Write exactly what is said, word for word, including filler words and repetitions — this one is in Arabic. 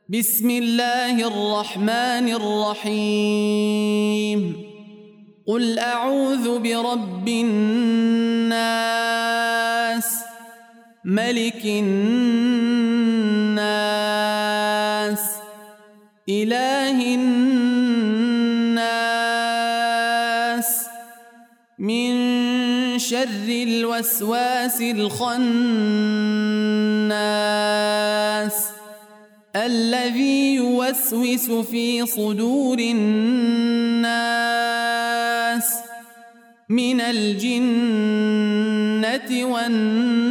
بسم الله الرحمن الرحيم قل أعوذ برب الناس ملك الناس إله الناس من شر الوسواس الخناس الذي يوسوس في صدور الناس من الجنة والناس